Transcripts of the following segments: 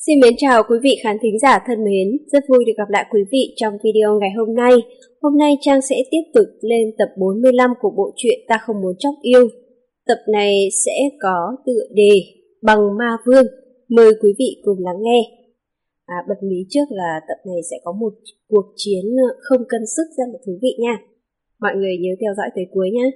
Xin mến chào quý vị khán thính giả thân mến, rất vui được gặp lại quý vị trong video ngày hôm nay. Hôm nay Trang sẽ tiếp tục lên tập 45 của bộ truyện Ta Không Muốn Chóc Yêu. Tập này sẽ có tựa đề Bằng Ma Vương, mời quý vị cùng lắng nghe. Bật mí trước là tập này sẽ có một cuộc chiến không cân sức rất là thú vị nha. Mọi người nhớ theo dõi tới cuối nhé.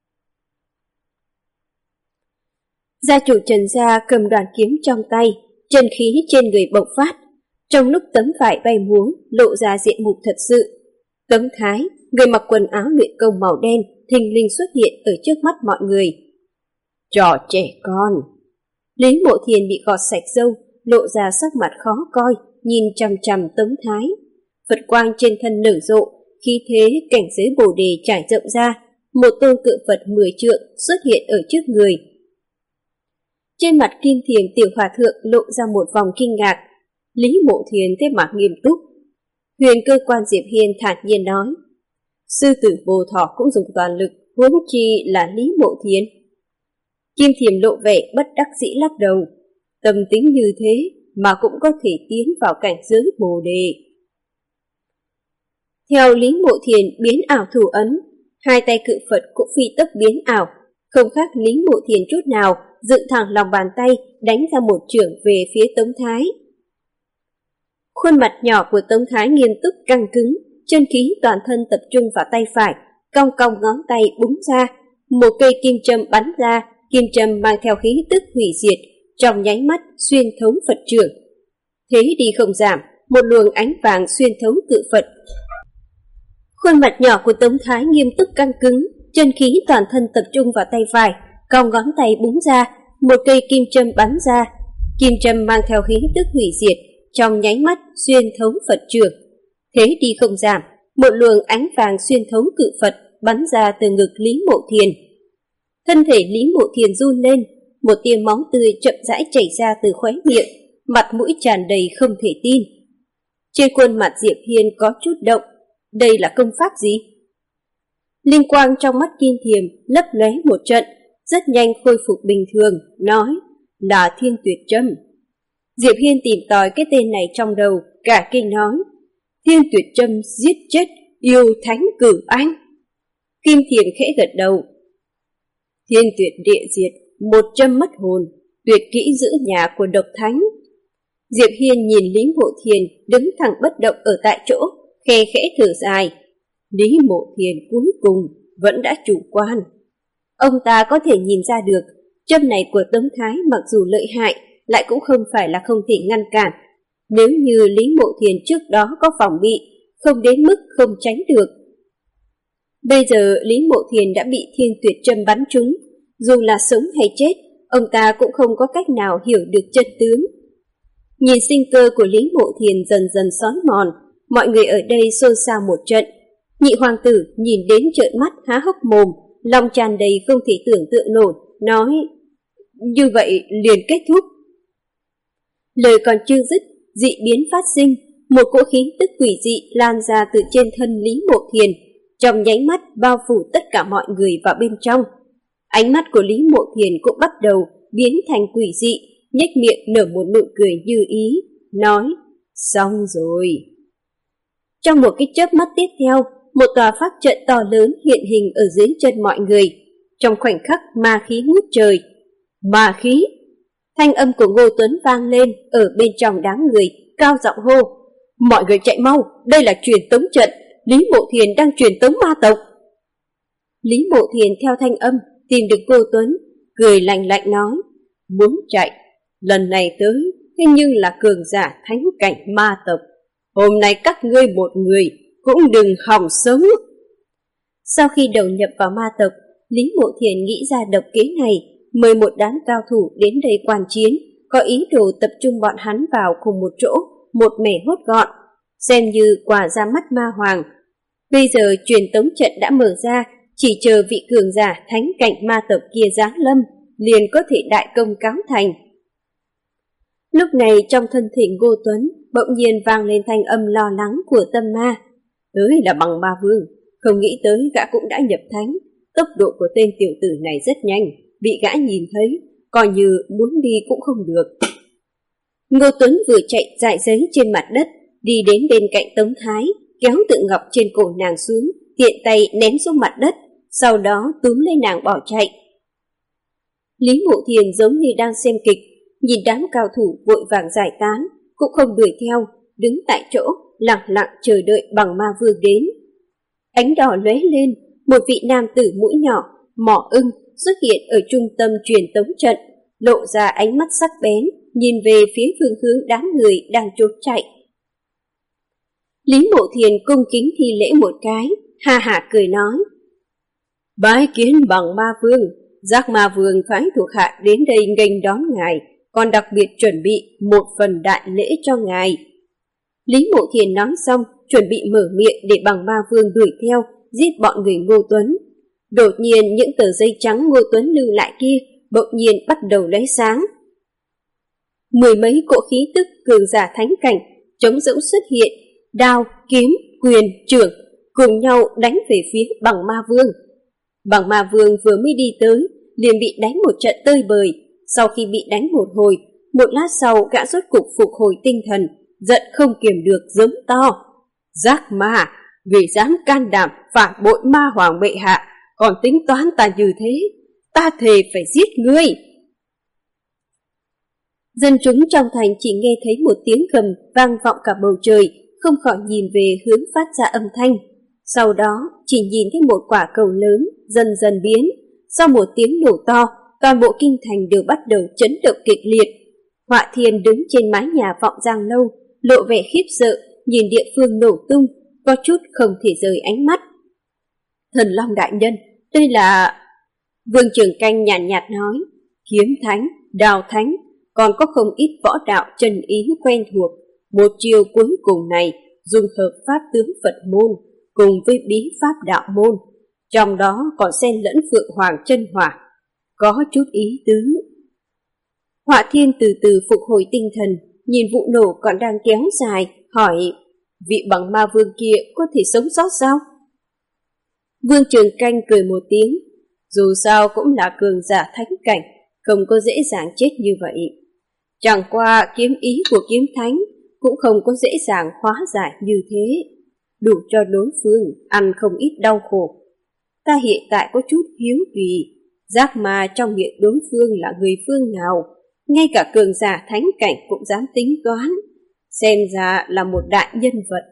Gia chủ Trần Gia cầm đoàn kiếm trong tay, chân khí trên người bộc phát. Trong lúc tấm vải bay múa, lộ ra diện mục thật sự. Tấm Thái, người mặc quần áo luyện công màu đen, thình lình xuất hiện ở trước mắt mọi người. Trò trẻ con. Lý Mộ Thiền bị gọt sạch râu, lộ ra sắc mặt khó coi, nhìn chằm chằm Tấm Thái. Phật quang trên thân nở rộ, khí thế cảnh giới Bồ Đề trải rộng ra. Một tôn cự Phật 10 trượng xuất hiện ở trước người. Trên mặt Kim Thiềm tiểu hòa thượng lộ ra một vòng kinh ngạc. Lý Mộ Thiền thế mà nghiêm túc. Huyền cơ quan Diệp Hiên thản nhiên nói, sư tử Vô Thọ cũng dùng toàn lực, huống chi là Lý Mộ Thiền. Kim Thiềm lộ vẻ bất đắc dĩ lắc đầu. Tâm tính như thế mà cũng có thể tiến vào cảnh giới Bồ Đề. Theo Lý Mộ Thiền biến ảo thủ ấn, hai tay cự Phật cũng phi tốc biến ảo, không khác Lý Mộ Thiền chút nào, dựng thẳng lòng bàn tay đánh ra một chưởng về phía Tống Thái. Khuôn mặt nhỏ của Tống Thái nghiêm túc căng cứng, chân khí toàn thân tập trung vào tay phải, cong cong ngón tay búng ra, một cây kim châm bắn ra, kim châm mang theo khí tức hủy diệt, trong nháy mắt xuyên thấu Phật chưởng. Thế đi không giảm, một luồng ánh vàng xuyên thấu cự Phật. Khuôn mặt nhỏ của Tống Thái nghiêm túc căng cứng, chân khí toàn thân tập trung vào tay phải, cong ngón tay búng ra, một cây kim châm bắn ra, kim châm mang theo khí tức hủy diệt, trong nháy mắt xuyên thấu Phật chưởng. Thế đi không giảm, một luồng ánh vàng xuyên thấu cự Phật bắn ra từ ngực Lý Mộ Thiền. Thân thể Lý Mộ Thiền run lên, một tia máu tươi chậm rãi chảy ra từ khóe miệng, mặt mũi tràn đầy không thể tin. Trên khuôn mặt Diệp Hiên có chút động, đây là công pháp gì? Linh quang trong mắt Kim Thiềm lấp lóe một trận, rất nhanh khôi phục bình thường, nói là Thiên Tuyệt Châm. Diệp Hiên tìm tòi cái tên này trong đầu, cả kinh nói, Thiên Tuyệt Châm giết chết yêu thánh cửu anh. Kim Thiềm khẽ gật đầu. Thiên Tuyệt địa diệt, một châm mất hồn, tuyệt kỹ giữ nhà của độc thánh. Diệp Hiên nhìn Lý Mộ Thiền đứng thẳng bất động ở tại chỗ, khe khẽ thở dài. Lý Mộ Thiền cuối cùng vẫn đã chủ quan. Ông ta có thể nhìn ra được, châm này của Tống Thái mặc dù lợi hại, lại cũng không phải là không thể ngăn cản. Nếu như Lý Mộ Thiền trước đó có phòng bị, không đến mức không tránh được. Bây giờ Lý Mộ Thiền đã bị Thiên Tuyệt châm bắn trúng, dù là sống hay chết, ông ta cũng không có cách nào hiểu được chân tướng. Nhìn sinh cơ của Lý Mộ Thiền dần dần xói mòn, mọi người ở đây xôn xao một trận. Nhị hoàng tử nhìn đến trợn mắt há hốc mồm, lòng tràn đầy không thể tưởng tượng nổi, nói, như vậy liền kết thúc. Lời còn chưa dứt, dị biến phát sinh, một cỗ khí tức quỷ dị lan ra từ trên thân Lý Mộ Thiền, trong nháy mắt bao phủ tất cả mọi người vào bên trong. Ánh mắt của Lý Mộ Thiền cũng bắt đầu biến thành quỷ dị, nhếch miệng nở một nụ cười như ý, nói, xong rồi. Trong một cái chớp mắt tiếp theo, một tòa pháp trận to lớn hiện hình ở dưới chân mọi người. Trong khoảnh khắc ma khí ngút trời. Ma khí! Thanh âm của Ngô Tuấn vang lên ở bên trong đám người, cao giọng hô. Mọi người chạy mau, đây là truyền tống trận, Lý Mộ Thiền đang truyền tống ma tộc. Lý Mộ Thiền theo thanh âm tìm được Ngô Tuấn, cười lạnh lạnh nói, muốn chạy, lần này tới thế nhưng là cường giả thánh cảnh ma tộc. Hôm nay các ngươi một người cũng đừng hòng sống. Sau khi đầu nhập vào ma tộc, Lý Mộ Thiền nghĩ ra độc kế này, mời một đám cao thủ đến đây quan chiến, có ý đồ tập trung bọn hắn vào cùng một chỗ, một mẻ hốt gọn, xem như quà ra mắt ma hoàng. Bây giờ truyền tống trận đã mở ra, chỉ chờ vị cường giả thánh cảnh ma tộc kia giáng lâm, liền có thể đại công cáo thành. Lúc này trong thân thể Ngô Tuấn bỗng nhiên vang lên thanh âm lo lắng của tâm ma. Tới là Bằng Ma Vương, không nghĩ tới gã cũng đã nhập thánh. Tốc độ của tên tiểu tử này rất nhanh, bị gã nhìn thấy, coi như muốn đi cũng không được. Ngô Tuấn vừa chạy dại giấy trên mặt đất, đi đến bên cạnh Tống Thái, kéo tượng ngọc trên cổ nàng xuống, tiện tay ném xuống mặt đất, sau đó túm lấy nàng bỏ chạy. Lý Mộ Thiền giống như đang xem kịch, nhìn đám cao thủ vội vàng giải tán, cũng không đuổi theo, đứng tại chỗ, lặng lặng chờ đợi Bằng Ma Vương đến. Ánh đỏ lóe lên, một vị nam tử mũi nhỏ, mỏ ưng xuất hiện ở trung tâm truyền tống trận, lộ ra ánh mắt sắc bén, nhìn về phía phương hướng đám người đang trốn chạy. Lý Mộ Thiền cung kính thi lễ một cái, ha hả cười nói: Bái kiến Bằng Ma Vương, Giác Ma Vương phái thuộc hạ đến đây nghênh đón ngài, còn đặc biệt chuẩn bị một phần đại lễ cho ngài. Lý Mộ Thiền nói xong, chuẩn bị mở miệng để Bằng Ma Vương đuổi theo, giết bọn người Ngô Tuấn. Đột nhiên những tờ giấy trắng Ngô Tuấn lưu lại kia bỗng nhiên bắt đầu lóe sáng. Mười mấy cỗ khí tức cường giả thánh cảnh trống rỗng xuất hiện, đao, kiếm, quyền, chưởng cùng nhau đánh về phía Bằng Ma Vương. Bằng Ma Vương vừa mới đi tới, liền bị đánh một trận tơi bời. Sau khi bị đánh một hồi, một lát sau gã rốt cục phục hồi tinh thần, giận không kiềm được giống to: Giác Ma, vì dám can đảm phản bội Ma Hoàng bệ hạ, còn tính toán ta như thế, ta thề phải giết ngươi. Dân chúng trong thành chỉ nghe thấy một tiếng gầm vang vọng cả bầu trời, không khỏi nhìn về hướng phát ra âm thanh. Sau đó chỉ nhìn thấy một quả cầu lớn dần dần biến. Sau một tiếng nổ to, toàn bộ kinh thành đều bắt đầu chấn động kịch liệt. Họa Thiên đứng trên mái nhà Vọng Giang Lâu, lộ vẻ khiếp sợ, nhìn địa phương nổ tung, có chút không thể rời ánh mắt. Thần Long đại nhân, đây là... Vương Trường Canh nhàn nhạt nói: Kiếm thánh, đao thánh, còn có không ít võ đạo chân ý quen thuộc. Một chiều cuối cùng này dùng hợp pháp tướng Phật môn cùng với bí pháp đạo môn, trong đó còn xen lẫn Phượng Hoàng chân hỏa, có chút ý tứ. Họa Thiên từ từ phục hồi tinh thần, nhìn vụ nổ còn đang kéo dài, hỏi: Vị Bằng Ma Vương kia có thể sống sót sao? Vương Trường Canh cười một tiếng: Dù sao cũng là cường giả thánh cảnh, không có dễ dàng chết như vậy. Chẳng qua kiếm ý của kiếm thánh cũng không có dễ dàng hóa giải như thế, đủ cho đối phương ăn không ít đau khổ. Ta hiện tại có chút hiếu kỳ, Giác Ma trong miệng đối phương là người phương nào, ngay cả cường giả thánh cảnh cũng dám tính toán, xem ra là một đại nhân vật.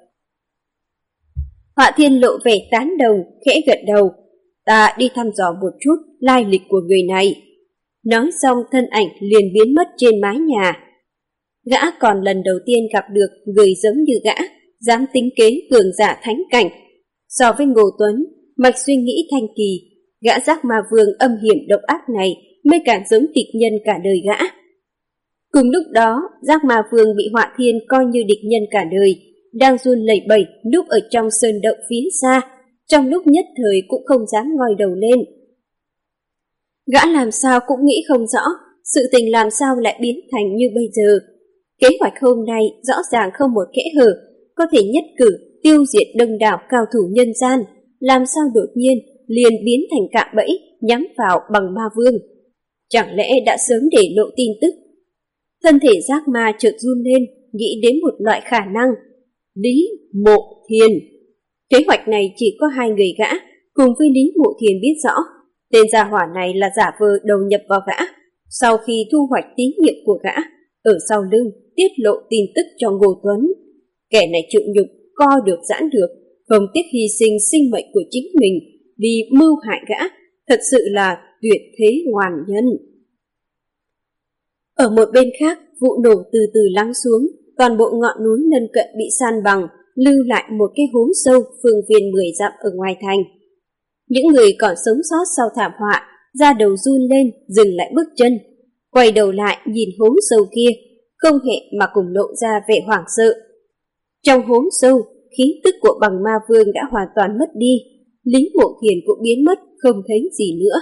Họa Thiên lộ vẻ tán đồng, khẽ gật đầu: Ta đi thăm dò một chút lai lịch của người này. Nói xong thân ảnh liền biến mất trên mái nhà. Gã còn lần đầu tiên gặp được người giống như gã, dám tính kế cường giả thánh cảnh. So với Ngô Tuấn, mạch suy nghĩ thanh kỳ, gã Giác Ma Vương âm hiểm độc ác này mới càng giống địch nhân cả đời gã. Cùng lúc đó, Giác Ma Vương bị Họa Thiên coi như địch nhân cả đời, đang run lẩy bẩy núp ở trong sơn động phía xa, trong lúc nhất thời cũng không dám ngoi đầu lên. Gã làm sao cũng nghĩ không rõ, sự tình làm sao lại biến thành như bây giờ. Kế hoạch hôm nay rõ ràng không một kẽ hở, có thể nhất cử tiêu diệt đông đảo cao thủ nhân gian, làm sao đột nhiên liền biến thành cạm bẫy nhắm vào Bằng Ma Vương. Chẳng lẽ đã sớm để lộ tin tức? Thân thể Giác Ma chợt run lên, nghĩ đến một loại khả năng: Lý Mộ Thiền. Kế hoạch này chỉ có hai người gã cùng với Lý Mộ Thiền biết rõ. Tên gia hỏa này là giả vờ đầu nhập vào gã, sau khi thu hoạch tín nhiệm của gã, ở sau lưng tiết lộ tin tức cho Ngô Tuấn. Kẻ này chịu nhục, co được giãn được, không tiếc hy sinh sinh mệnh của chính mình đi mưu hại gã, thật sự là tuyệt thế ngoan nhân. Ở một bên khác, vụ nổ từ từ lắng xuống, toàn bộ ngọn núi lân cận bị san bằng, lưu lại một cái hố sâu phương viên 10 dặm ở ngoài thành. Những người còn sống sót sau thảm họa, da đầu run lên, dừng lại bước chân, quay đầu lại nhìn hố sâu kia, không hề mà cùng lộ ra vẻ hoảng sợ. Trong hố sâu, khí tức của Bằng Ma Vương đã hoàn toàn mất đi, Lý Mộ Thiền cũng biến mất, không thấy gì nữa.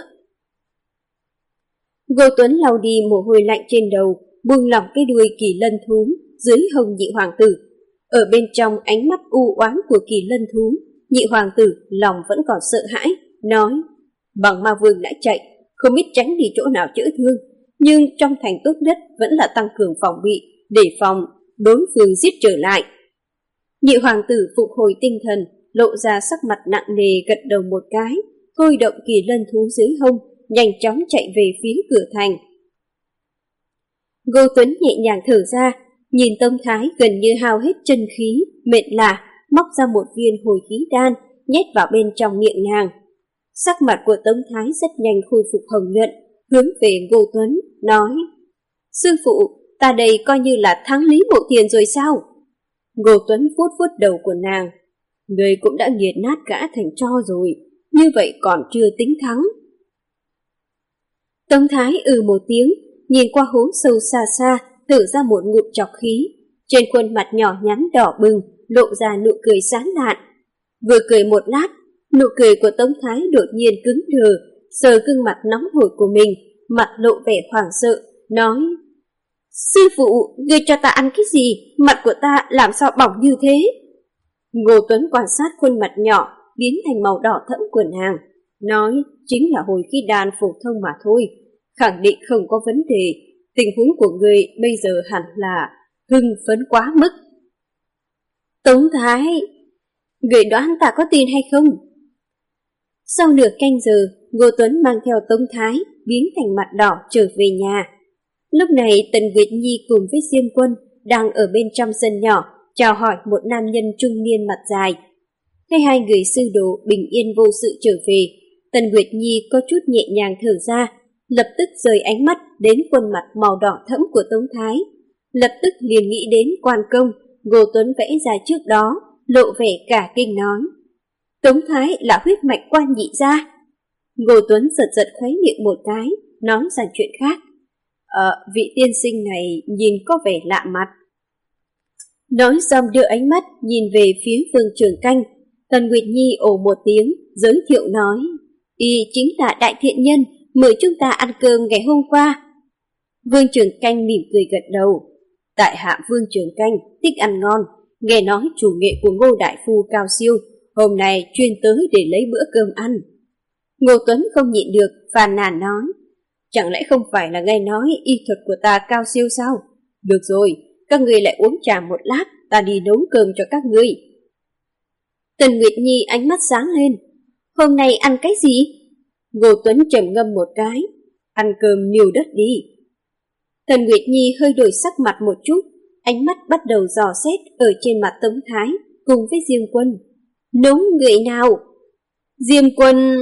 Ngô Tuấn lau đi mồ hôi lạnh trên đầu, buông lỏng cái đuôi kỳ lân thú dưới hông nhị hoàng tử. Ở bên trong ánh mắt u oán của kỳ lân thú, nhị hoàng tử lòng vẫn còn sợ hãi, nói: Bằng Ma Vương đã chạy, không biết tránh đi chỗ nào chữa thương, nhưng trong thành tốt nhất vẫn là tăng cường phòng bị, để phòng đối phương giết trở lại. Nhị hoàng tử phục hồi tinh thần, lộ ra sắc mặt nặng nề, gật đầu một cái, thôi động kỳ lân thú dưới hông, nhanh chóng chạy về phía cửa thành. Ngô Tuấn nhẹ nhàng thở ra, nhìn Tông Thái gần như hao hết chân khí, mệt lả, móc ra một viên hồi khí đan, nhét vào bên trong miệng nàng. Sắc mặt của Tông Thái rất nhanh khôi phục hồng nhuận, hướng về Ngô Tuấn, nói: Sư phụ, ta đây coi như là thắng Lý Mộ Thiền rồi sao? Ngô Tuấn vuốt vuốt đầu của nàng: Người cũng đã nghiền nát gã thành tro rồi, như vậy còn chưa tính thắng. Tông Thái một tiếng, nhìn qua hố sâu xa xa, thở ra một ngụm trọc khí. Trên khuôn mặt nhỏ nhắn đỏ bừng, lộ ra nụ cười sáng lạn. Vừa cười một lát, nụ cười của Tông Thái đột nhiên cứng đờ, sờ gương mặt nóng hổi của mình, mặt lộ vẻ hoảng sợ, nói: Sư phụ, ngươi cho ta ăn cái gì? Mặt của ta làm sao bỏng như thế? Ngô Tuấn quan sát khuôn mặt nhỏ biến thành màu đỏ thẫm của nàng, nói: Chính là hồi khí đan phổ thông mà thôi, khẳng định không có vấn đề. Tình huống của người bây giờ hẳn là hưng phấn quá mức. Tống Thái, người đoán ta có tin hay không? Sau nửa canh giờ, Ngô Tuấn mang theo Tống Thái biến thành mặt đỏ trở về nhà. Lúc này Tần Nguyệt Nhi cùng với Diêm Quân đang ở bên trong sân nhỏ chào hỏi một nam nhân trung niên mặt dài. Thấy hai người sư đồ bình yên vô sự trở về, Tần Nguyệt Nhi có chút nhẹ nhàng thở ra, lập tức rời ánh mắt đến khuôn mặt màu đỏ thẫm của Tống Thái. Lập tức liền nghĩ đến quan công Ngô Tuấn vẽ ra trước đó, lộ vẻ cả kinh nói: Tống Thái là huyết mạch quan nhị gia. Ngô Tuấn giật giật khóe miệng một cái, nói sang chuyện khác: Vị tiên sinh này nhìn có vẻ lạ mặt. Nói xong đưa ánh mắt nhìn về phía Vương Trường Canh. Tần Nguyệt Nhi ồ một tiếng, giới thiệu nói: Y chính là đại thiện nhân mời chúng ta ăn cơm ngày hôm qua. Vương Trường Canh mỉm cười gật đầu: Tại hạ Vương Trường Canh thích ăn ngon, nghe nói chủ nghệ của Ngô đại phu cao siêu, hôm nay chuyên tới để lấy bữa cơm ăn. Ngô Tuấn không nhịn được, phàn nàn nói: Chẳng lẽ không phải là nghe nói y thuật của ta cao siêu sao? Được rồi, các ngươi lại uống trà một lát, ta đi nấu cơm cho các ngươi. Tần Nguyệt Nhi ánh mắt sáng lên: Hôm nay ăn cái gì? Ngô Tuấn trầm ngâm một cái: Ăn cơm niêu đất đi. Tần Nguyệt Nhi hơi đổi sắc mặt một chút, ánh mắt bắt đầu dò xét ở trên mặt Tống Thái cùng với Diêm Quân. Nấu người nào? Diêm Quân...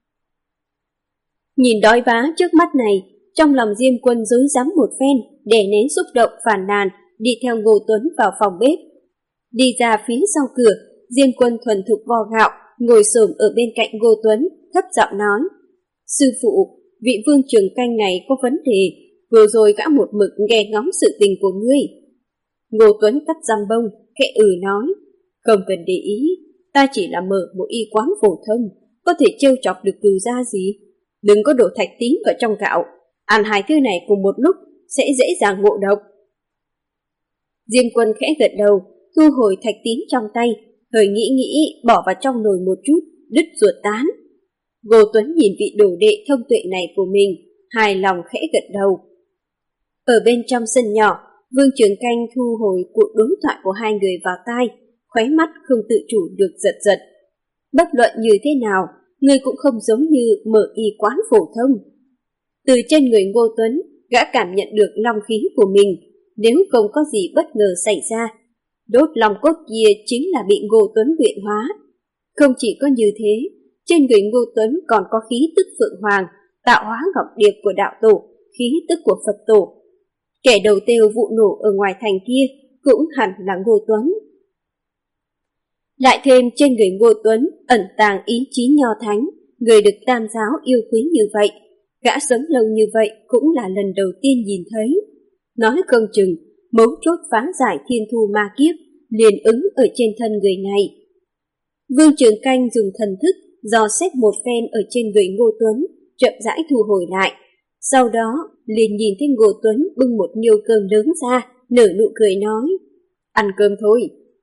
Nhìn đói vá trước mắt này, trong lòng Diêm Quân rối rắm một phen, đè nén xúc động phàn nàn, đi theo Ngô Tuấn vào phòng bếp. Đi ra phía sau cửa, Diêm Quân thuần thục vo gạo, ngồi xổm ở bên cạnh Ngô Tuấn, thấp giọng nói: Sư phụ, vị Vương Trường Canh này có vấn đề, vừa rồi gã một mực nghe ngóng sự tình của ngươi. Ngô Tuấn cắt răm bông, khẽ nói: Không cần để ý, ta chỉ là mở một y quán phổ thông, có thể trêu chọc được cừu gia gì. Đừng có đổ thạch tín vào trong gạo, ăn hai thứ này cùng một lúc sẽ dễ dàng ngộ độc. Diêm Quân khẽ gật đầu, thu hồi thạch tín trong tay, hơi nghĩ bỏ vào trong nồi một chút, đứt ruột tán. Ngô Tuấn nhìn vị đồ đệ thông tuệ này của mình, hài lòng khẽ gật đầu. Ở bên trong sân nhỏ, Vương Trường Canh thu hồi cuộc đối thoại của hai người vào tai, khóe mắt không tự chủ được giật giật. Bất luận như thế nào, người cũng không giống như mở y quán phổ thông. Từ trên người Ngô Tuấn, gã cảm nhận được long khí của mình, nếu không có gì bất ngờ xảy ra, đốt long cốt kia chính là bị Ngô Tuấn luyện hóa. Không chỉ có như thế, trên người Ngô Tuấn còn có khí tức Phượng Hoàng, tạo hóa ngọc điệp của đạo tổ, khí tức của Phật tổ. Kẻ đầu tiêu vụ nổ ở ngoài thành kia cũng hẳn là Ngô Tuấn. Lại thêm trên người Ngô Tuấn ẩn tàng ý chí nho thánh, người được Tam giáo yêu quý như vậy, gã sống lâu như vậy cũng là lần đầu tiên nhìn thấy. Nói không chừng, mấu chốt phá giải thiên thu ma kiếp liền ứng ở trên thân người này. Vương Trường Canh dùng thần thức dò xét một phen ở trên người Ngô Tuấn, chậm rãi thu hồi lại. Sau đó liền nhìn thấy Ngô Tuấn bưng một niêu cơm lớn ra, nở nụ cười nói: Ăn cơm thôi.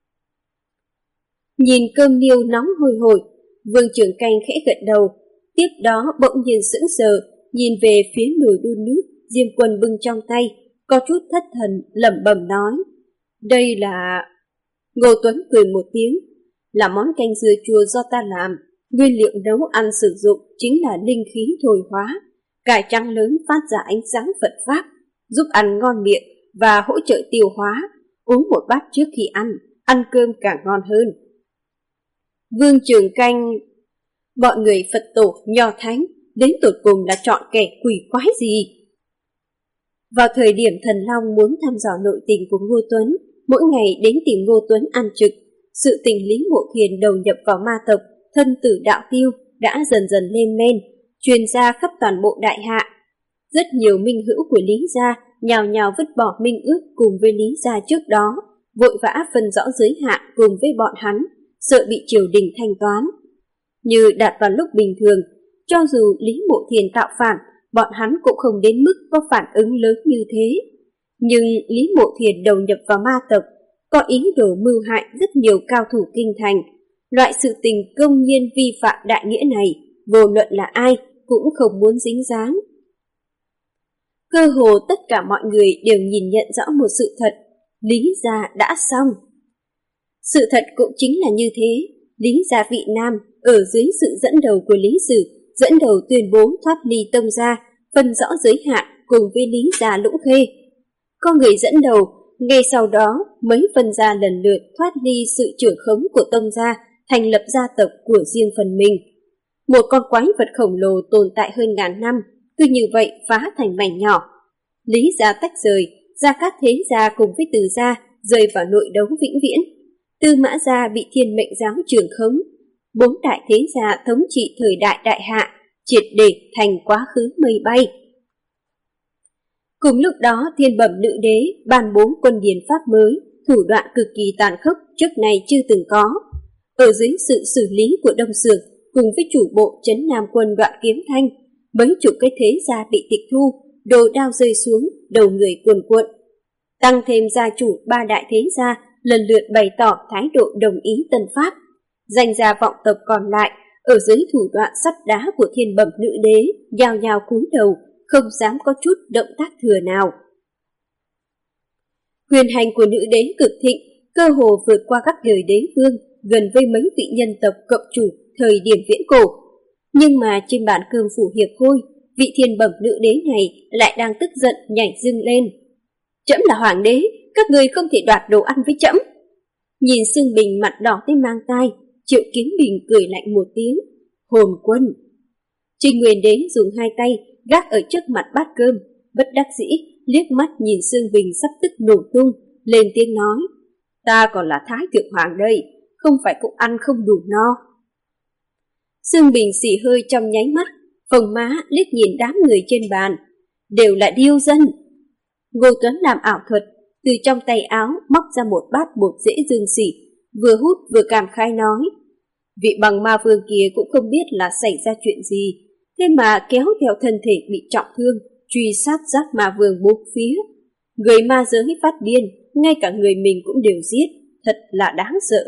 Nhìn cơm niêu nóng hôi hổi, Vương Trường Canh khẽ gật đầu, tiếp đó bỗng nhiên sững sờ, nhìn về phía nồi đun nước Diêm Quân bưng trong tay, có chút thất thần lẩm bẩm nói, đây là... Ngô Tuấn cười một tiếng, là món canh dưa chua do ta làm, nguyên liệu nấu ăn sử dụng chính là linh khí thôi hóa, cải trắng lớn phát ra ánh sáng Phật Pháp, giúp ăn ngon miệng và hỗ trợ tiêu hóa, uống một bát trước khi ăn cơm càng ngon hơn. Vương Trường Canh, bọn người Phật tổ nho thánh đến tột cùng là chọn kẻ quỷ quái gì? Vào thời điểm Thần Long muốn thăm dò nội tình của Ngô Tuấn, mỗi ngày đến tìm Ngô Tuấn ăn trực, sự tình Lý Mộ Thiền đầu nhập vào ma tộc, thân tử đạo tiêu đã dần dần lên men, truyền ra khắp toàn bộ đại hạ. Rất nhiều minh hữu của Lý gia nhào nhào vứt bỏ minh ước cùng với Lý gia trước đó, vội vã phân rõ giới hạn cùng với bọn hắn, sợ bị triều đình thanh toán. Như đặt vào lúc bình thường, cho dù Lý Mộ Thiền tạo phản, bọn hắn cũng không đến mức có phản ứng lớn như thế. Nhưng Lý Mộ Thiền đầu nhập vào ma tộc, có ý đồ mưu hại rất nhiều cao thủ kinh thành. Loại sự tình công nhiên vi phạm đại nghĩa này, vô luận là ai cũng không muốn dính dáng. Cơ hồ tất cả mọi người đều nhìn nhận rõ một sự thật, Lý gia đã xong. Sự thật cũng chính là như thế, Lý gia vị Nam ở dưới sự dẫn đầu của Lý Sử, dẫn đầu tuyên bố thoát ly tông gia, phân rõ giới hạn cùng với Lý gia Lũng Khê. Có người dẫn đầu, ngay sau đó mấy phân gia lần lượt thoát ly sự trưởng khống của tông gia, thành lập gia tộc của riêng phần mình. Một con quái vật khổng lồ tồn tại hơn ngàn năm, cứ như vậy phá thành mảnh nhỏ. Lý gia tách rời, Gia Cát Thế gia cùng với Từ gia rơi vào nội đấu vĩnh viễn. Tư Mã gia bị Thiên Mệnh giáo trưởng khống. 4 đại thế gia thống trị thời đại đại hạ, triệt để thành quá khứ mây bay. Cùng lúc đó, Thiên Bẩm Nữ Đế ban bố quân điển pháp mới, thủ đoạn cực kỳ tàn khốc trước nay chưa từng có. Ở dưới sự xử lý của Đông Xưởng cùng với chủ bộ Trấn Nam quân Đoạn Kiếm Thanh, mấy chục cái thế gia bị tịch thu, đồ đao rơi xuống, đầu người cuồn cuộn. Tăng thêm gia chủ 3 đại thế gia lần lượt bày tỏ thái độ đồng ý tân pháp. Danh gia vọng tộc còn lại ở dưới thủ đoạn sắt đá của Thiên Bẩm Nữ Đế nhao nhao cúi đầu, không dám có chút động tác thừa nào. Quyền hành của nữ đế cực thịnh, cơ hồ vượt qua các đời đế vương, gần với mấy vị nhân tộc cộng chủ thời điểm viễn cổ. Nhưng mà trên bàn cơm phủ hiệp hôi, vị Thiên Bẩm Nữ Đế này lại đang tức giận nhảy dưng lên. Trẫm là hoàng đế, các người không thể đoạt đồ ăn với trẫm. Nhìn Sương Bình mặt đỏ tới mang tai, Triệu Kiếm Bình cười lạnh một tiếng. Hồn quân. Trình Nguyên Đế dùng 2 tay gác ở trước mặt bát cơm, bất đắc dĩ liếc mắt nhìn Sương Bình sắp tức nổ tung, lên tiếng nói: ta còn là Thái Thượng Hoàng đây, không phải cũng ăn không đủ no. Sương Bình xì hơi trong nháy mắt, phồng má liếc nhìn đám người trên bàn, đều là điêu dân. Ngô Tuấn làm ảo thuật, từ trong tay áo móc ra một bát bột dễ dương xỉ, vừa hút vừa cảm khai nói: vị bằng ma vương kia cũng không biết là xảy ra chuyện gì, thế mà kéo theo thân thể bị trọng thương, truy sát giác ma vương bốn phía. Người ma giới phát điên, ngay cả người mình cũng đều giết, thật là đáng sợ.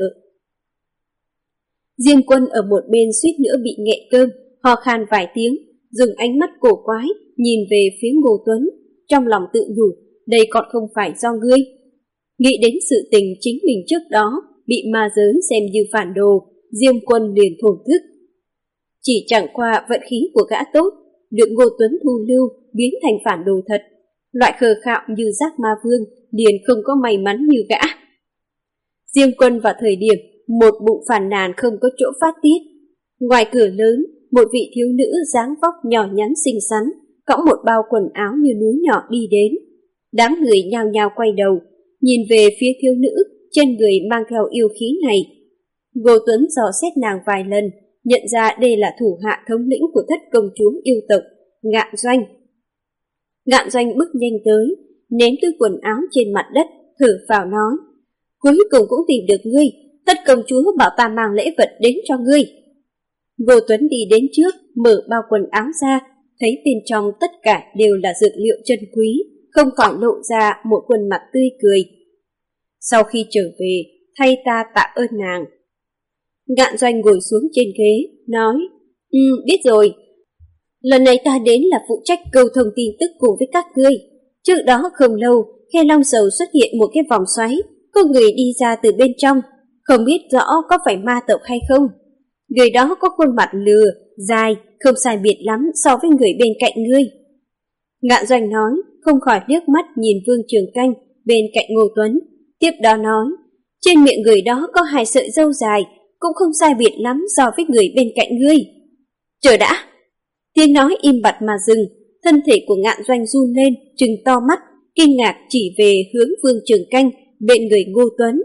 Diêm Quân ở một bên suýt nữa bị nghẹn cơm, ho khan vài tiếng, dùng ánh mắt cổ quái nhìn về phía Ngô Tuấn, trong lòng tự nhủ, đây còn không phải do ngươi. Nghĩ đến sự tình chính mình trước đó bị ma giới xem như phản đồ, Diêm Quân liền thổn thức. Chỉ chẳng qua vận khí của gã tốt, được Ngô Tuấn thu lưu biến thành phản đồ thật. Loại khờ khạo như giác ma vương liền không có may mắn như gã. Diêm Quân vào thời điểm một bụng phàn nàn không có chỗ phát tiết. Ngoài cửa lớn, một vị thiếu nữ dáng vóc nhỏ nhắn xinh xắn, cõng một bao quần áo như núi nhỏ đi đến. Đám người nhao nhao quay đầu, nhìn về phía thiếu nữ, trên người mang theo yêu khí này. Ngô Tuấn dò xét nàng vài lần, nhận ra đây là thủ hạ thống lĩnh của thất công chúa yêu tộc, Ngạn Doanh. Ngạn Doanh bước nhanh tới, ném túi quần áo trên mặt đất, thở phào nói: cuối cùng cũng tìm được ngươi, thất công chúa bảo ta mang lễ vật đến cho ngươi. Ngô Tuấn đi đến trước, mở bao quần áo ra, thấy bên trong tất cả đều là dược liệu chân quý, không khỏi lộ ra một khuôn mặt tươi cười. Sau khi trở về, thay ta tạ ơn nàng. Ngạn Doanh ngồi xuống trên ghế, nói: biết rồi, lần này ta đến là phụ trách câu thông tin tức cùng với các ngươi. Trước đó không lâu, khe Long Sầu xuất hiện một cái vòng xoáy, có người đi ra từ bên trong, không biết rõ có phải ma tộc hay không. Người đó có khuôn mặt lừa, dài, không sai biệt lắm so với người bên cạnh ngươi. Ngạn Doanh nói, không khỏi liếc mắt nhìn Vương Trường Canh bên cạnh Ngô Tuấn, tiếp đó nói, trên miệng người đó có 2 sợi râu dài, cũng không sai biệt lắm so với người bên cạnh ngươi. Chờ đã! Tiếng nói im bặt mà dừng, thân thể của Ngạn Doanh run lên, trừng to mắt, kinh ngạc chỉ về hướng Vương Trường Canh bên người Ngô Tuấn.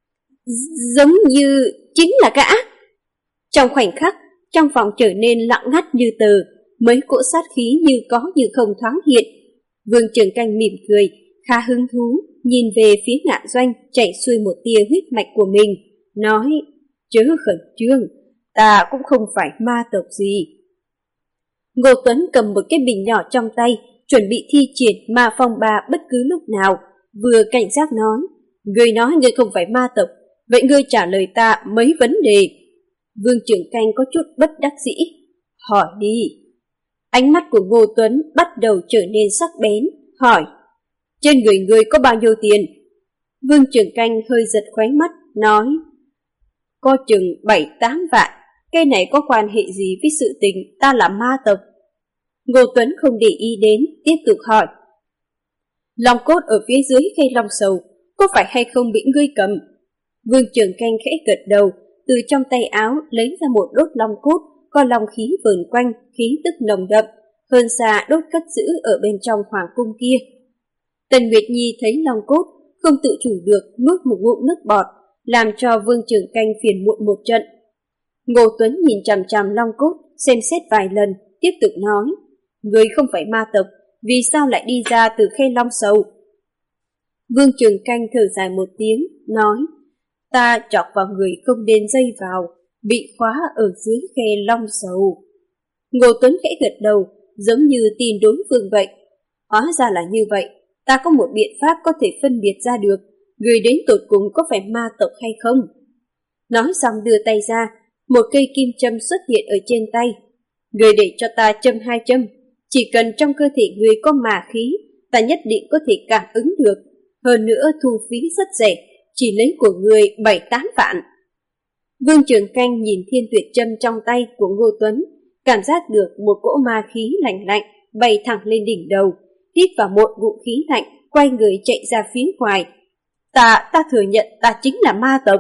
Giống như chính là gã. Trong khoảnh khắc, trong phòng trở nên lặng ngắt như tờ, mấy cỗ sát khí như có như không thoáng hiện. Vương Trường Canh mỉm cười, khá hứng thú, nhìn về phía Ngạn Doanh chảy xuôi một tia huyết mạch của mình, nói, chớ khẩn trương, ta cũng không phải ma tộc gì. Ngô Tuấn cầm một cái bình nhỏ trong tay, chuẩn bị thi triển ma phong ba bất cứ lúc nào, vừa cảnh giác nói, ngươi nói ngươi không phải ma tộc, vậy ngươi trả lời ta mấy vấn đề. Vương Trường Canh có chút bất đắc dĩ, hỏi đi. Ánh mắt của Ngô Tuấn bắt đầu trở nên sắc bén, hỏi, trên người ngươi có bao nhiêu tiền? Vương Trường Canh hơi giật khóe mắt, nói, có chừng 7-8 vạn, cái này có quan hệ gì với sự tình ta là ma tộc? Ngô Tuấn không để ý đến, tiếp tục hỏi, long cốt ở phía dưới khay Long Sầu, có phải hay không bị ngươi cầm? Vương Trường Canh khẽ gật đầu, từ trong tay áo lấy ra một đốt long cốt, có long khí vờn quanh, khí tức nồng đậm, hơn xa đốt cất giữ ở bên trong hoàng cung kia. Tần Nguyệt Nhi thấy long cốt, không tự chủ được nuốt một ngụm nước bọt, làm cho Vương Trường Canh phiền muộn một trận. Ngô Tuấn nhìn chằm chằm long cốt, xem xét vài lần, tiếp tục nói, ngươi không phải ma tộc, vì sao lại đi ra từ khe Long Sầu? Vương Trường Canh thở dài một tiếng, nói, ta chọc vào người không nên dây vào, bị khóa ở dưới khe Long Sầu. Ngô Tuấn khẽ gật đầu, giống như tin đối phương vậy. Hóa ra là như vậy, ta có một biện pháp có thể phân biệt ra được, người đến tột cùng có phải ma tộc hay không. Nói xong đưa tay ra, một cây kim châm xuất hiện ở trên tay. Người để cho ta châm 2 châm, chỉ cần trong cơ thể người có ma khí, ta nhất định có thể cảm ứng được. Hơn nữa thu phí rất rẻ, chỉ lấy của người 7-8 vạn. Vương Trường Canh nhìn thiên tuyệt châm trong tay của Ngô Tuấn, cảm giác được một cỗ ma khí lạnh lạnh bay thẳng lên đỉnh đầu, hít vào một ngụm khí lạnh, quay người chạy ra phía ngoài. Ta thừa nhận ta chính là ma tộc.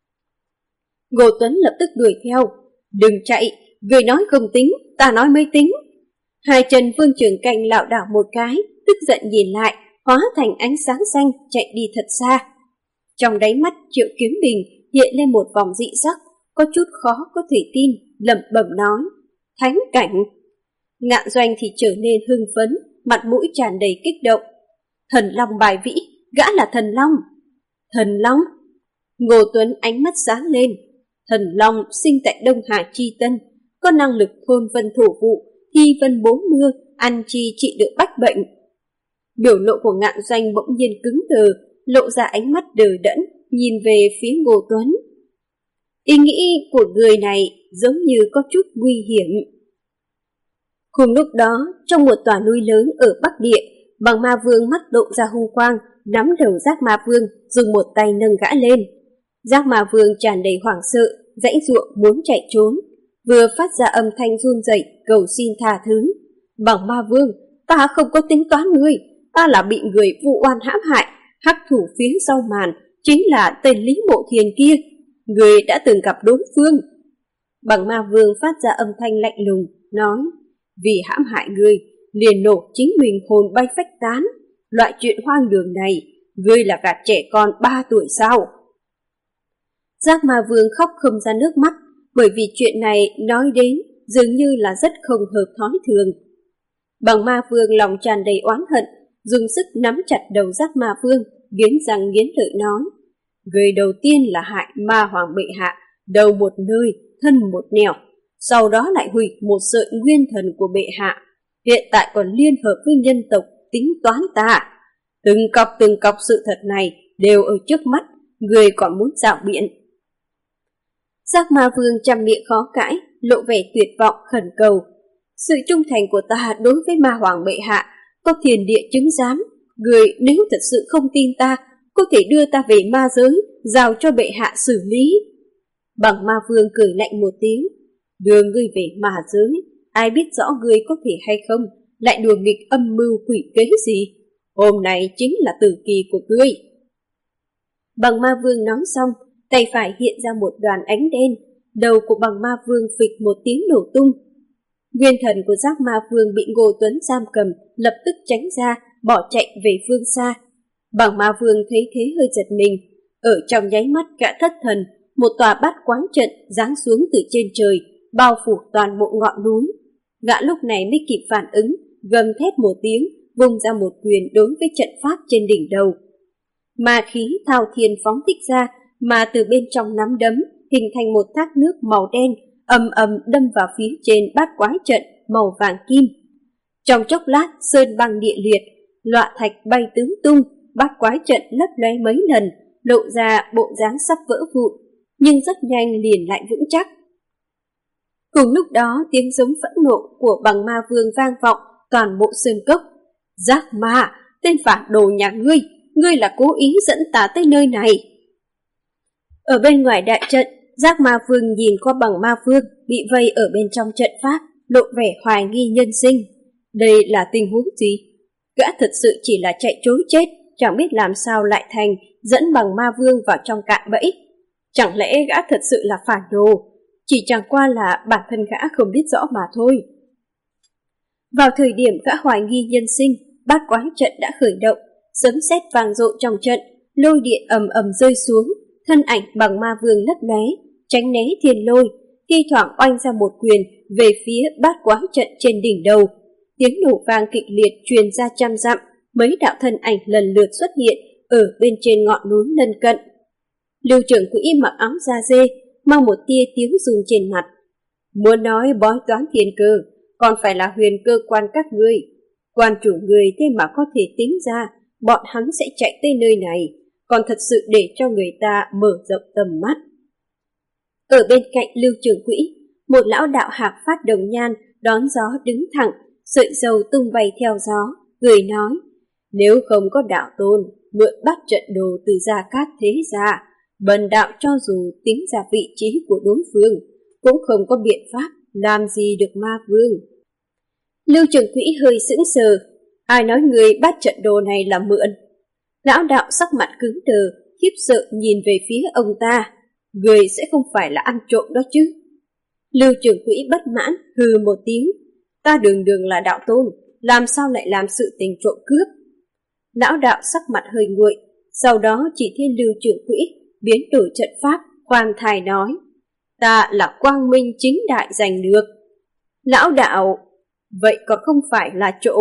Ngô Tuấn lập tức đuổi theo. Đừng chạy, người nói không tính, ta nói mới tính. Hai chân Vương Trường Canh lảo đảo một cái, tức giận nhìn lại, hóa thành ánh sáng xanh chạy đi thật xa. Trong đáy mắt Triệu Kiếm Bình hiện lên một vòng dị sắc, có chút khó có thể tin, lẩm bẩm nói, thánh cảnh. Ngạn Doanh thì trở nên hưng phấn, mặt mũi tràn đầy kích động. Thần Long bài vĩ, gã là Thần Long. Thần Long? Ngô Tuấn ánh mắt sáng lên. Thần Long sinh tại Đông Hà Chi Tân, có năng lực thôn vân thổ vụ, thi vân bốn mưa, ăn chi trị được bách bệnh. Biểu lộ của Ngạn Doanh bỗng nhiên cứng đờ, lộ ra ánh mắt đờ đẫn, nhìn về phía Ngô Tuấn. Ý nghĩ của người này giống như có chút nguy hiểm. Cùng lúc đó, trong một tòa núi lớn ở Bắc Địa, Bằng Ma Vương mắt lộ ra hung quang, nắm đầu Giác Ma Vương, dùng một tay nâng gã lên. Giác Ma Vương tràn đầy hoảng sợ, giãy giụa muốn chạy trốn, vừa phát ra âm thanh run rẩy cầu xin tha thứ. Bằng Ma Vương, ta không có tính toán ngươi, ta là bị người vu oan hãm hại, hắc thủ phía sau màn chính là tên Lý Mộ Thiền kia, người đã từng gặp đối phương. Bằng Ma Vương phát ra âm thanh lạnh lùng, nói, vì hãm hại ngươi, liền nổ chính mình hồn bay phách tán, loại chuyện hoang đường này, ngươi là gạt trẻ con 3 tuổi sao? Giác Ma Vương khóc không ra nước mắt, bởi vì chuyện này nói đến dường như là rất không hợp thói thường. Bằng Ma Vương lòng tràn đầy oán hận, dùng sức nắm chặt đầu Giác Ma Vương, nghiến răng nghiến lợi nói, người đầu tiên là hại Ma Hoàng bệ hạ, đầu một nơi, thân một nẻo, sau đó lại hủy một sợi nguyên thần của bệ hạ, hiện tại còn liên hợp với nhân tộc tính toán ta. Từng cọc sự thật này đều ở trước mắt, người còn muốn rảo biện. Giác Ma Vương trăm miệng khó cãi, lộ vẻ tuyệt vọng khẩn cầu, sự trung thành của ta đối với Ma Hoàng bệ hạ có thiên địa chứng giám, người nếu thật sự không tin ta, có thể đưa ta về ma giới, giao cho bệ hạ xử lý. Bằng ma vương cười lạnh một tiếng, đưa ngươi về ma giới, ai biết rõ ngươi có thể hay không, lại đùa nghịch âm mưu quỷ kế gì. Hôm nay chính là tử kỳ của ngươi. Bằng ma vương nói xong, tay phải hiện ra một đoàn ánh đen, đầu của bằng ma vương phịch một tiếng nổ tung. Nguyên thần của giác ma vương bị Ngô Tuấn giam cầm, lập tức tránh ra, bỏ chạy về phương xa. Bằng ma vương thấy thế hơi giật mình, ở trong nháy mắt gã thất thần, một tòa bát quái trận giáng xuống từ trên trời, bao phủ toàn bộ ngọn núi. Gã lúc này mới kịp phản ứng, gầm thét một tiếng, vung ra một quyền đối với trận pháp trên đỉnh đầu. Ma khí thao thiên phóng thích ra, mà từ bên trong nắm đấm hình thành một thác nước màu đen, ầm ầm đâm vào phía trên bát quái trận màu vàng kim. Trong chốc lát, sơn băng địa liệt, loạ thạch bay tứ tung, bát quái trận lấp lóe mấy lần, lộ ra bộ dáng sắp vỡ vụn, nhưng rất nhanh liền lại vững chắc. Cùng lúc đó, tiếng giống phẫn nộ của bằng ma vương vang vọng toàn bộ sơn cốc. Giác ma, tên phản đồ nhà ngươi là cố ý dẫn ta tới nơi này. Ở bên ngoài đại trận, giác ma vương nhìn qua bằng ma vương bị vây ở bên trong trận pháp, lộ vẻ hoài nghi nhân sinh. Đây là tình huống gì? Gã thật sự chỉ là chạy trối chết, chẳng biết làm sao lại thành dẫn bằng ma vương vào trong cạm bẫy. Chẳng lẽ gã thật sự là phản đồ? Chỉ chẳng qua là bản thân gã không biết rõ mà thôi. Vào thời điểm gã hoài nghi nhân sinh, bát quái trận đã khởi động, sấm sét vang dội trong trận, lôi điện ầm ầm rơi xuống, thân ảnh bằng ma vương lấp lóe, tránh né thiên lôi, thi thoảng oanh ra một quyền về phía bát quái trận trên đỉnh đầu. Tiếng nổ vang kịch liệt truyền ra trăm dặm, mấy đạo thân ảnh lần lượt xuất hiện ở bên trên ngọn núi lân cận. Lưu trưởng quỹ mặc áo da dê, mang một tia tiếng run trên mặt. Muốn nói bói toán thiên cơ, còn phải là huyền cơ quan các ngươi. Quan chủ người thế mà có thể tính ra bọn hắn sẽ chạy tới nơi này, còn thật sự để cho người ta mở rộng tầm mắt. Ở bên cạnh Lưu trưởng quỹ, một lão đạo hạc phát đồng nhan đón gió đứng thẳng, sợi râu tung bay theo gió, người nói: nếu không có đạo tôn mượn bắt trận đồ từ Gia Cát thế gia, bần đạo cho dù tính ra vị trí của đối phương cũng không có biện pháp làm gì được ma vương. Lưu trưởng quỹ hơi sững sờ, ai nói người bắt trận đồ này là mượn? Lão đạo sắc mặt cứng đờ, khiếp sợ nhìn về phía ông ta. Người sẽ không phải là ăn trộm đó chứ? Lưu trưởng quỹ bất mãn hừ một tiếng, ta đường đường là đạo tôn, làm sao lại làm sự tình trộm cướp? Lão đạo sắc mặt hơi nguội, sau đó chỉ thiên Lưu trưởng quỹ biến đổi trận pháp, khoan thai nói: ta là quang minh chính đại giành được. Lão đạo, vậy còn không phải là trộm?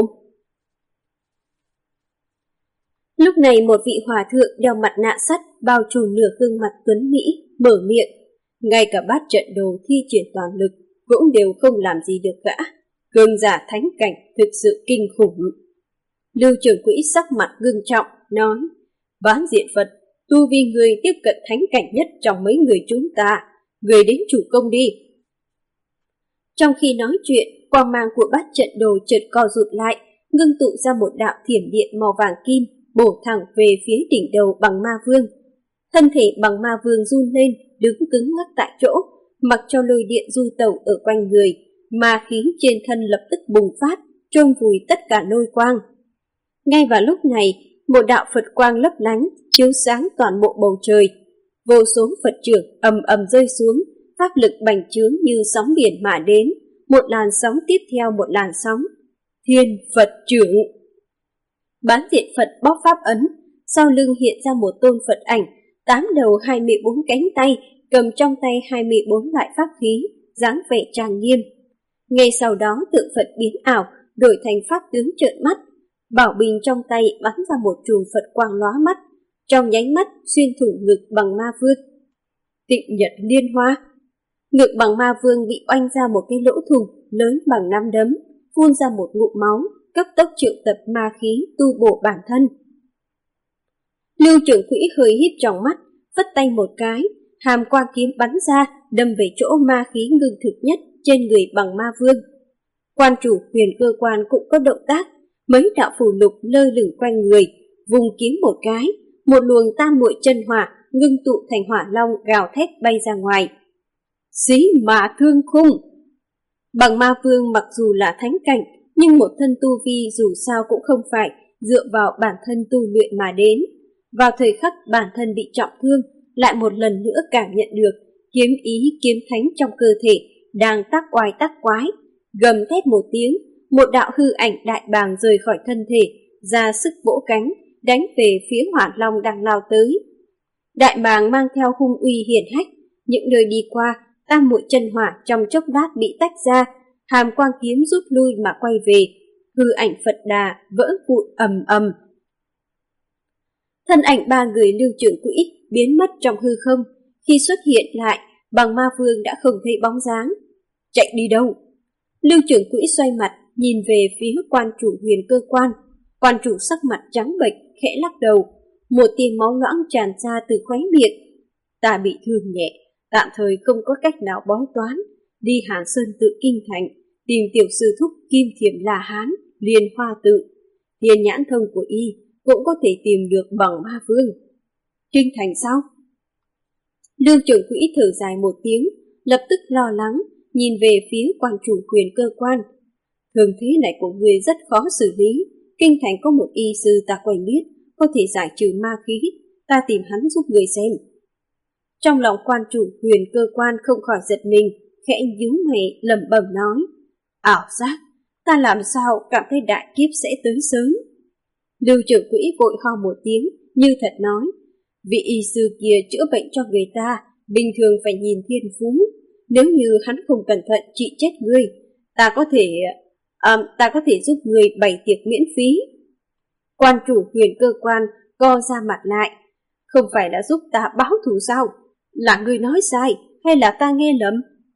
Lúc này một vị hòa thượng đeo mặt nạ sắt bao trùm nửa gương mặt tuấn mỹ mở miệng, ngay cả bát trận đồ thi triển toàn lực cũng đều không làm gì được gã. Cường giả thánh cảnh thực sự kinh khủng. Lưu trưởng quỹ sắc mặt ngưng trọng nói: Ván diện Phật, tu vi người tiếp cận thánh cảnh nhất trong mấy người chúng ta, người đến chủ công đi. Trong khi nói chuyện, quang mang của bát trận đồ chợt co rụt lại, ngưng tụ ra một đạo thiểm điện màu vàng kim bổ thẳng về phía đỉnh đầu bằng ma vương. Thân thể bằng ma vương run lên, đứng cứng ngắc tại chỗ, mặc cho lôi điện du tẩu ở quanh người, ma khí trên thân lập tức bùng phát, chôn vùi tất cả lôi quang. Ngay vào lúc này, một đạo Phật quang lấp lánh chiếu sáng toàn bộ bầu trời. Vô số Phật trưởng ầm ầm rơi xuống, pháp lực bành trướng như sóng biển mà đến, một làn sóng tiếp theo một làn sóng. Thiên Phật trưởng. Bán diện Phật bóp pháp ấn, sau lưng hiện ra một tôn Phật ảnh, 8 đầu 24 cánh tay, cầm trong tay 24 loại pháp khí, dáng vẻ trang nghiêm. Ngay sau đó tượng Phật biến ảo, đổi thành pháp tướng trợn mắt, bảo bình trong tay bắn ra một chùm Phật quang lóa mắt, trong nháy mắt xuyên thủng ngực bằng ma vương. Tịnh Nhật Liên Hoa. Ngực bằng ma vương bị oanh ra một cái lỗ thủng lớn bằng nắm đấm, phun ra một ngụm máu, cấp tốc triệu tập ma khí tu bổ bản thân. Lưu trưởng quỹ hơi híp trong mắt, vất tay một cái, hàm quang kiếm bắn ra, đâm về chỗ ma khí ngưng thực nhất trên người bằng ma vương. Quan chủ huyền cơ quan cũng có động tác, mấy đạo phù lục lơ lửng quanh người, vùng kiếm một cái, một luồng tam muội chân hỏa ngưng tụ thành hỏa long gào thét bay ra ngoài. Xí mà thương khung! Bằng ma vương mặc dù là thánh cảnh, nhưng một thân tu vi dù sao cũng không phải dựa vào bản thân tu luyện mà đến. Vào thời khắc bản thân bị trọng thương, lại một lần nữa cảm nhận được kiếm ý kiếm thánh trong cơ thể đang tác oai tác quái. Gầm thét một tiếng, một đạo hư ảnh đại bàng rời khỏi thân thể, ra sức vỗ cánh, đánh về phía hỏa long đang lao tới. Đại bàng mang theo hung uy hiển hách, những nơi đi qua, tam muội chân hỏa trong chốc lát bị tách ra, hàm quang kiếm rút lui mà quay về, hư ảnh Phật Đà vỡ vụn ầm ầm. Thân ảnh ba người Lưu Trưởng Quỹ biến mất trong hư không, khi xuất hiện lại, Bằng Ma Vương đã không thấy bóng dáng. Chạy đi đâu? Lưu Trưởng Quỹ xoay mặt, nhìn về phía quan chủ Huyền Cơ Quan. Quan chủ sắc mặt trắng bệch, khẽ lắc đầu, một tia máu loãng tràn ra từ khóe miệng. Ta bị thương nhẹ, tạm thời không có cách nào bói toán, đi Hàng Sơn Tự Kinh Thành, tìm tiểu sư thúc Kim Thiểm La Hán, Liên Hoa Tự. Thiên nhãn thông của y cũng có thể tìm được Bằng Ma Vương. Kinh Thành sao? Lưu Trưởng Quỹ thở dài một tiếng, lập tức lo lắng, nhìn về phía quan chủ Huyền Cơ Quan. Thường thế này của người rất khó xử lý, Kinh Thành có một y sư ta quen biết, có thể giải trừ ma khí, ta tìm hắn giúp người xem. Trong lòng quan chủ Huyền Cơ Quan không khỏi giật mình, khẽ nhíu mày lẩm bẩm nói: ảo giác, ta làm sao cảm thấy đại kiếp sẽ tới sớm. Lưu Trưởng Quỹ vội ho một tiếng, như thật nói: vị y sư kia chữa bệnh cho người ta, bình thường phải nhìn thiên phú, nếu như hắn không cẩn thận trị chết ngươi, ta có thể giúp ngươi bày tiệc miễn phí. Quan chủ Huyền Cơ Quan co ra mặt lại: không phải đã giúp ta báo thù sao? Là ngươi nói sai hay là ta nghe lầm?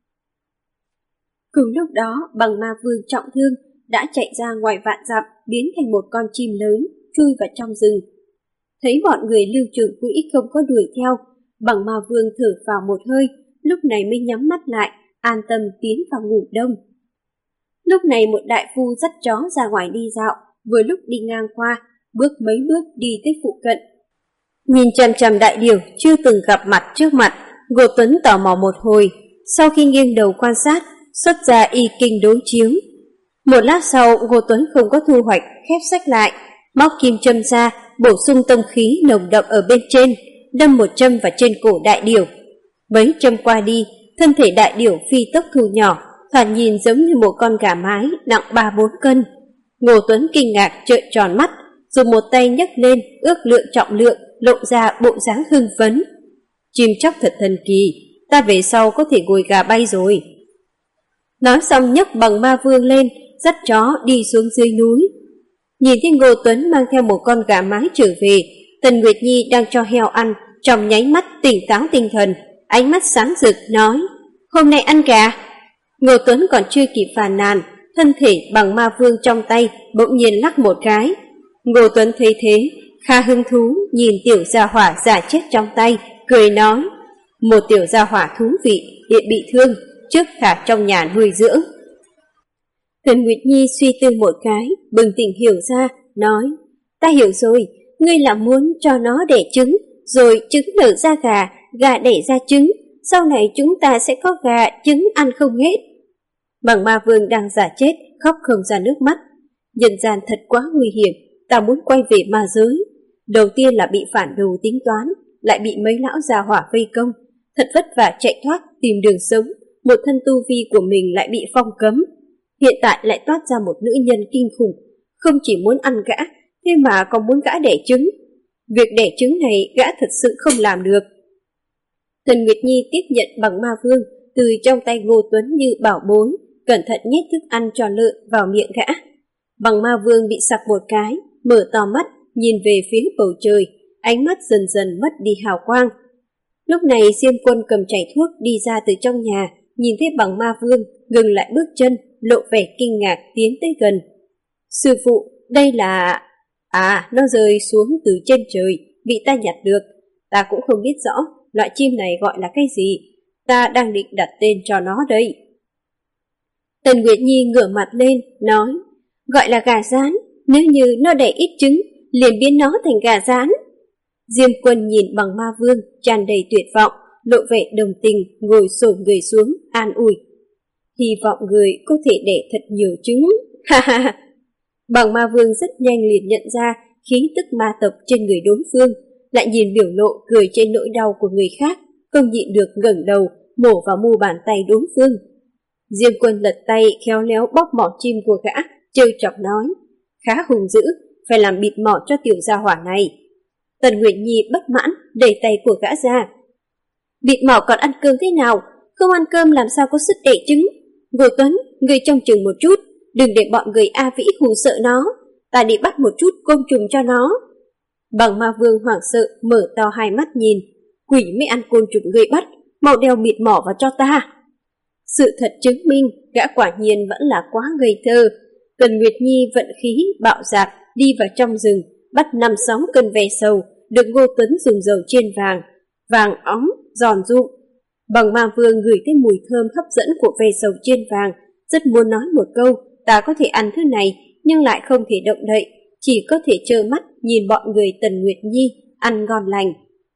Cùng lúc đó, Bằng Ma Vương trọng thương đã chạy ra ngoài vạn dặm, biến thành một con chim lớn, chui vào trong rừng. Thấy bọn người Lưu Trưởng Quỹ không có đuổi theo, Bằng Ma Vương thở phào một hơi, lúc này mới nhắm mắt lại, an tâm tiến vào ngủ đông. Lúc này một đại phu dắt chó ra ngoài đi dạo, vừa lúc đi ngang qua, bước mấy bước đi tới phụ cận. Nhìn chằm chằm đại điểu chưa từng gặp mặt trước mặt, Ngô Tuấn tò mò một hồi, sau khi nghiêng đầu quan sát, xuất ra y kinh đối chiếu. Một lát sau, Ngô Tuấn không có thu hoạch, khép sách lại, móc kim châm ra, bổ sung tông khí nồng đậm ở bên trên, đâm một châm vào trên cổ đại điểu. Mấy châm qua đi, thân thể đại điểu phi tốc thu nhỏ, thoạt nhìn giống như một con gà mái nặng 3-4 cân. Ngô Tuấn kinh ngạc trợn tròn mắt, dùng một tay nhấc lên ước lượng trọng lượng, lộ ra bộ dáng hưng phấn. Chim chóc thật thần kỳ, ta về sau có thể ngồi gà bay rồi. Nói xong nhấc Bằng Ma Vương lên, dắt chó đi xuống dưới núi. Nhìn thấy Ngô Tuấn mang theo một con gà mái trở về, Tần Nguyệt Nhi đang cho heo ăn, trong nháy mắt tỉnh táo tinh thần, ánh mắt sáng rực nói: hôm nay ăn gà. Ngô Tuấn còn chưa kịp phàn nàn, thân thể Bằng Ma Vương trong tay bỗng nhiên lắc một cái. Ngô Tuấn thấy thế, khá hứng thú nhìn tiểu gia hỏa giả chết trong tay, cười nói: một tiểu gia hỏa thú vị, hiện bị thương, trước thả trong nhà nuôi dưỡng. Tần Nguyệt Nhi suy tư một cái, bừng tỉnh hiểu ra, nói: ta hiểu rồi, ngươi là muốn cho nó đẻ trứng, rồi trứng nở ra gà, gà đẻ ra trứng, sau này chúng ta sẽ có gà trứng ăn không hết. Bằng Ma Vương đang giả chết, khóc không ra nước mắt. Nhân gian thật quá nguy hiểm, ta muốn quay về ma giới. Đầu tiên là bị phản đồ tính toán, lại bị mấy lão già hỏa vây công, thật vất vả chạy thoát tìm đường sống, một thân tu vi của mình lại bị phong cấm. Hiện tại lại toát ra một nữ nhân kinh khủng, không chỉ muốn ăn gã, thế mà còn muốn gã đẻ trứng. Việc đẻ trứng này gã thật sự không làm được. Tần Nguyệt Nhi tiếp nhận Bằng Ma Vương từ trong tay Ngô Tuấn như bảo bối, cẩn thận nhét thức ăn cho lợn vào miệng gã. Bằng Ma Vương bị sặc một cái, mở to mắt, nhìn về phía bầu trời, ánh mắt dần dần mất đi hào quang. Lúc này Diêm Quân cầm chảy thuốc đi ra từ trong nhà, nhìn thấy Bằng Ma Vương, ngừng lại bước chân, lộ vẻ kinh ngạc tiến tới gần. Sư phụ, đây là... nó rơi xuống từ trên trời, bị ta nhặt được. Ta cũng không biết rõ loại chim này gọi là cái gì, ta đang định đặt tên cho nó đây. Tần Nguyệt Nhi ngửa mặt lên, nói: gọi là gà rán, Nếu như nó đẻ ít trứng, liền biến nó thành gà rán. Diêm Quân nhìn Bằng Ma Vương tràn đầy tuyệt vọng, lộ vẻ đồng tình, ngồi xổm người xuống, an ủi. Hy vọng người có thể đẻ thật nhiều trứng. Ha ha ha. Bằng Ma Vương rất nhanh liền nhận ra khí tức ma tộc trên người đối phương, lại nhìn biểu lộ cười trên nỗi đau của người khác, không nhịn được ngẩng đầu, mổ vào mu bàn tay đối phương. Diêm Quân lật tay khéo léo bóc mỏ chim của gã, trêu chọc nói, khá hung dữ, phải làm bịt mỏ cho tiểu gia hỏa này. Tần Nguyệt Nhi bất mãn, đẩy tay của gã ra. Bịt mỏ còn ăn cơm thế nào, không ăn cơm làm sao có sức đẻ trứng. Ngô Tuấn, người trông chừng một chút, đừng để bọn người A Vĩ hù sợ nó, ta đi bắt một chút côn trùng cho nó. Bằng Ma Vương hoảng sợ, mở to hai mắt nhìn, quỷ mới ăn côn trùng người bắt, mau đeo bịt mỏ vào cho ta. Sự thật chứng minh, gã quả nhiên vẫn là quá ngây thơ. Tần Nguyệt Nhi vận khí bạo dạn đi vào trong rừng, bắt 5-6 cân ve sầu, được Ngô Tuấn dùng dầu chiên vàng óng, giòn rụm. Bằng Ma Vương ngửi thấy mùi thơm hấp dẫn của ve sầu chiên vàng, rất muốn nói một câu, ta có thể ăn thứ này, nhưng lại không thể động đậy, chỉ có thể trơ mắt nhìn bọn người Tần Nguyệt Nhi ăn ngon lành.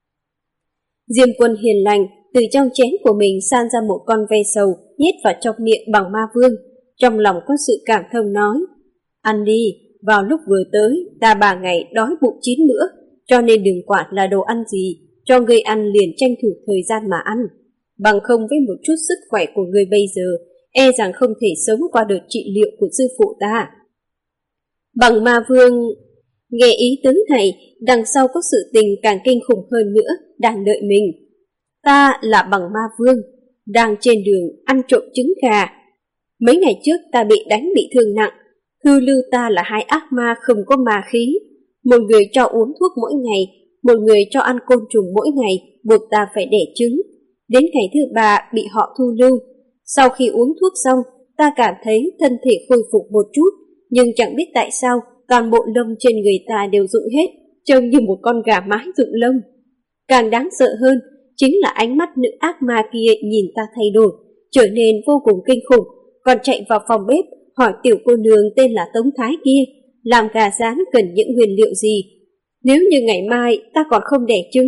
Diêm Quân hiền lành, từ trong chén của mình san ra một con ve sầu, nhét vào trong miệng Bằng Ma Vương, trong lòng có sự cảm thông nói, ăn đi, vào lúc vừa tới, ta 3 ngày đói bụng 9 bữa, cho nên đừng quản là đồ ăn gì, cho người ăn liền tranh thủ thời gian mà ăn. Bằng không với một chút sức khỏe của người bây giờ, e rằng không thể sống qua đợt trị liệu của sư phụ ta. Bằng Ma Vương nghe ý tứ này, đằng sau có sự tình càng kinh khủng hơn nữa đang đợi mình. Ta là Bằng Ma Vương, đang trên đường ăn trộm trứng gà. Mấy ngày trước ta bị đánh bị thương nặng, hư lưu ta là 2 ác ma không có ma khí. Một người cho uống thuốc mỗi ngày, một người cho ăn côn trùng mỗi ngày, buộc ta phải đẻ trứng. Đến ngày thứ 3 bị họ thu lưu. Sau khi uống thuốc xong, ta cảm thấy thân thể khôi phục một chút, nhưng chẳng biết tại sao toàn bộ lông trên người ta đều rụng hết, trông như một con gà mái rụng lông. Càng đáng sợ hơn chính là ánh mắt nữ ác ma kia nhìn ta thay đổi, trở nên vô cùng kinh khủng, còn chạy vào phòng bếp hỏi tiểu cô nương tên là Tống Thái kia, làm gà rán cần những nguyên liệu gì. Nếu như ngày mai ta còn không đẻ trứng...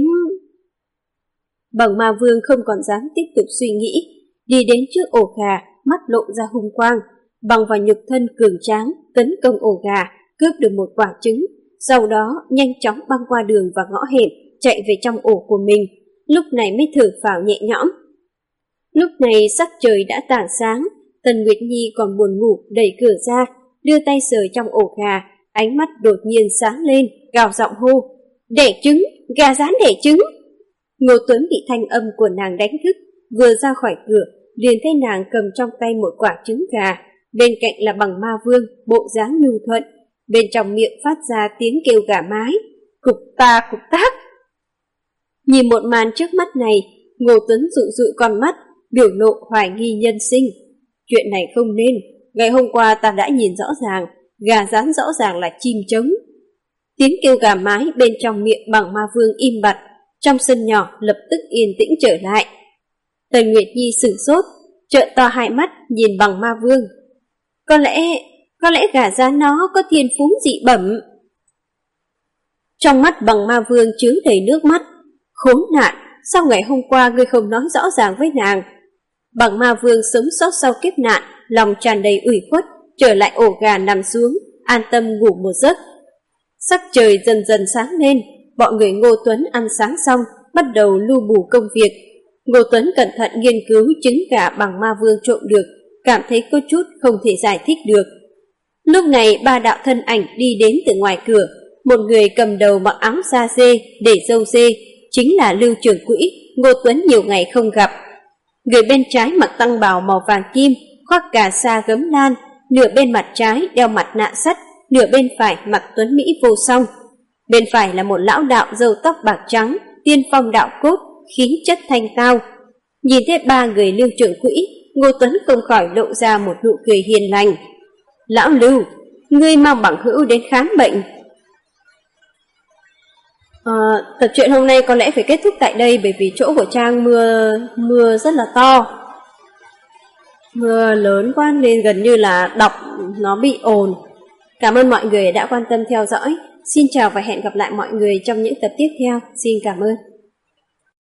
Bằng Ma Vương không còn dám tiếp tục suy nghĩ, đi đến trước ổ gà, mắt lộ ra hung quang, bằng vào nhục thân cường tráng tấn công ổ gà, cướp được một quả trứng, sau đó nhanh chóng băng qua đường và ngõ hẻm, chạy về trong ổ của mình, lúc này mới thở phào nhẹ nhõm. Lúc này sắc trời đã tảng sáng, Tần Nguyệt Nhi còn buồn ngủ đẩy cửa ra, đưa tay sờ trong ổ gà, ánh mắt đột nhiên sáng lên, gào giọng hô, đẻ trứng, gà rán đẻ trứng. Ngô Tuấn bị thanh âm của nàng đánh thức, vừa ra khỏi cửa, liền thấy nàng cầm trong tay một quả trứng gà, bên cạnh là Bằng Ma Vương, bộ dáng nhu thuận, bên trong miệng phát ra tiếng kêu gà mái, cục ta cục tác. Nhìn một màn trước mắt này, Ngô Tuấn dụi dụi con mắt, biểu lộ hoài nghi nhân sinh. Chuyện này không nên, ngày hôm qua ta đã nhìn rõ ràng, gà rán rõ ràng là chim trống. Tiếng kêu gà mái bên trong miệng Bằng Ma Vương im bặt, trong sân nhỏ lập tức yên tĩnh trở lại. Tần Nguyệt Nhi sửng sốt, trợn to hai mắt nhìn Bằng Ma Vương. Có lẽ gà rán nó có thiên phú dị bẩm. Trong mắt Bằng Ma Vương chứa đầy nước mắt. Khốn nạn, sao ngày hôm qua ngươi không nói rõ ràng với nàng? Bằng Ma Vương sống sót sau kiếp nạn, lòng tràn đầy ủy khuất, trở lại ổ gà nằm xuống, an tâm ngủ một giấc. Sắc trời dần dần sáng lên, bọn người Ngô Tuấn ăn sáng xong, bắt đầu lu bù công việc. Ngô Tuấn cẩn thận nghiên cứu trứng gà Bằng Ma Vương trộm được, cảm thấy có chút không thể giải thích được. Lúc này 3 đạo thân ảnh đi đến từ ngoài cửa, một người cầm đầu mặc áo da dê, để râu dê, chính là Lưu Trưởng Quỹ, Ngô Tuấn nhiều ngày không gặp. Người bên trái mặc tăng bào màu vàng kim, khoác cà sa gấm lan, nửa bên mặt trái đeo mặt nạ sắt, nửa bên phải mặc tuấn mỹ vô song. Bên phải là một lão đạo râu tóc bạc trắng, tiên phong đạo cốt, khí chất thanh cao. Nhìn thấy 3 người Lưu Trưởng Quỹ, Ngô Tuấn không khỏi lộ ra một nụ cười hiền lành. Lão Lưu, ngươi mang bằng hữu đến khám bệnh. Tập truyện hôm nay có lẽ phải kết thúc tại đây, bởi vì chỗ của Trang mưa rất là to. Mưa lớn quá nên gần như là đọc nó bị ồn. Cảm ơn mọi người đã quan tâm theo dõi. Xin chào và hẹn gặp lại mọi người trong những tập tiếp theo. Xin cảm ơn.